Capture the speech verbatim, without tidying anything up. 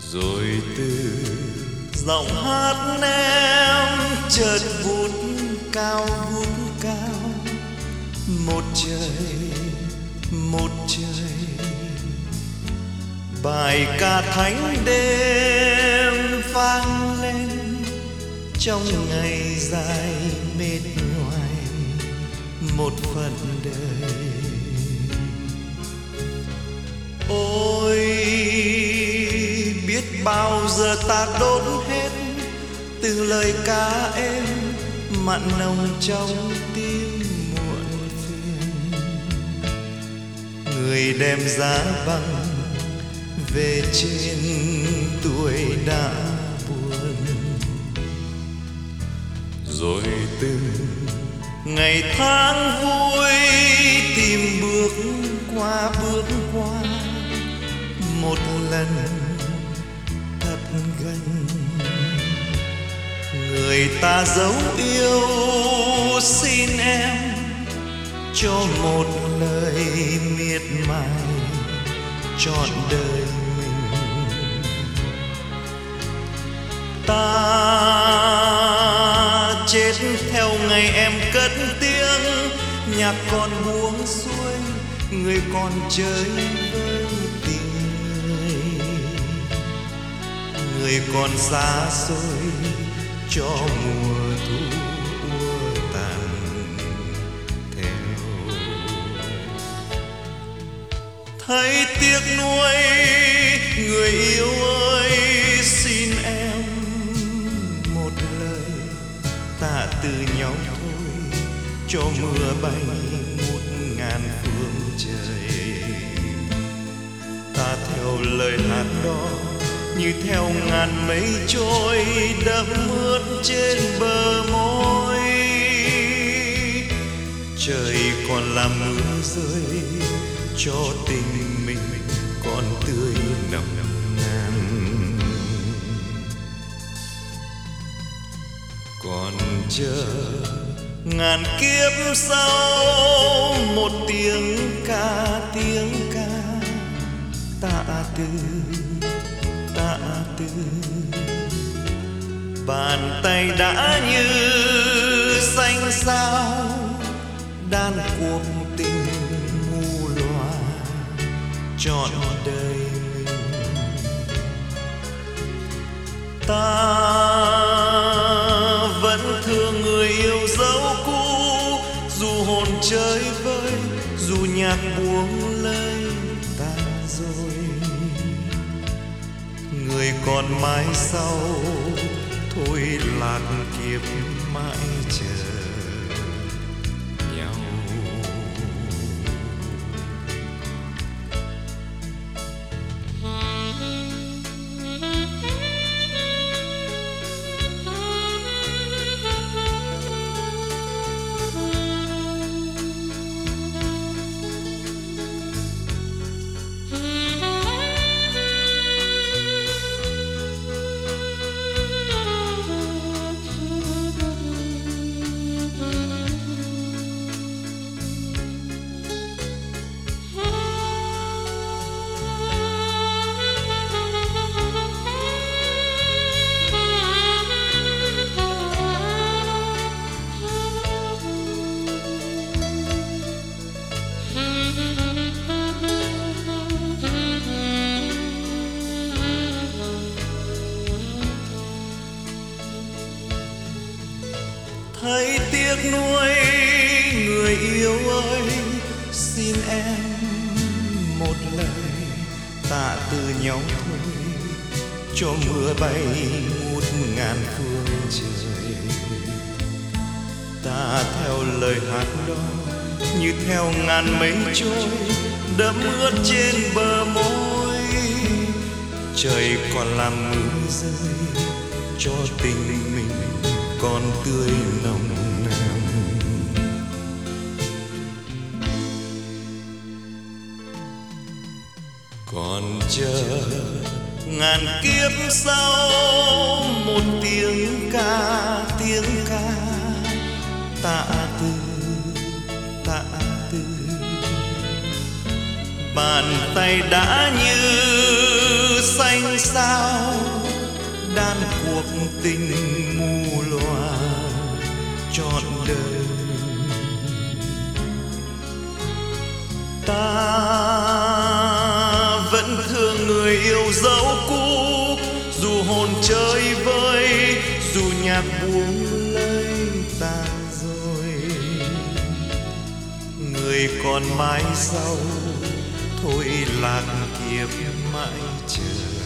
Rồi từ giọng hát em chợt vút cao vút cao, một trời một trời, bài ca thánh đêm vang lên trong ngày dài mệt nhoài một phần đời. Ôi biết bao giờ ta đốt hết từng lời ca êm mặn nồng trong tim muộn phiền. Người đem giá băng về trên tuổi đã buồn. Rồi từng ngày tháng vui tìm bước qua bước qua, một lần thật gần. Người ta dấu yêu xin em cho một lời miệt mài trọn đời mình. Ta chết theo ngày em cất tiếng, nhạc còn buông xuôi, người còn chơi với tình người. Người còn xa xôi cho mùa thu úa tàn theo. Thấy tiếc nuối người yêu ơi, xin em một lời tạ từ nhau thôi, cho mưa bay một ngàn phương trời. Ta theo lời hát đó như theo ngàn mây trôi, đẫm ướt trên bờ môi. Trời còn làm mưa rơi cho tình mình còn tươi nồng nàn. Còn chờ ngàn kiếp sau một tiếng ca tiếng ca tạ từ tạ từ. Bàn tay đã như xanh sao đan cuộc tình mù loà trọn đời mình. Ta vẫn thương người yêu dấu cũ, dù hồn chơi vơi, dù nhạc buông lời ta rồi. Người còn mãi sau thôi lạc kiếp mãi chờ nhau. Thấy tiếc nuối người yêu ơi, xin em một lời tạ từ nhau thôi, cho mưa bay ngút ngàn phương trời. Ta theo lời hát đó như theo ngàn mây trôi, đẫm ướt trên bờ môi. Trời còn làm mưa rơi cho tình mình còn tươi nồng nàn. Còn chờ ngàn kiếp sau một tiếng ca tiếng ca tạ từ tạ từ. Bàn tay đã như xanh sao đan cuộc tình mù loà trọn đời. Ta vẫn thương người yêu dấu cũ, dù hồn chơi vơi, dù nhạc buông lơi tàn rồi. Người còn mãi sau thôi lạc kiếp mãi chờ.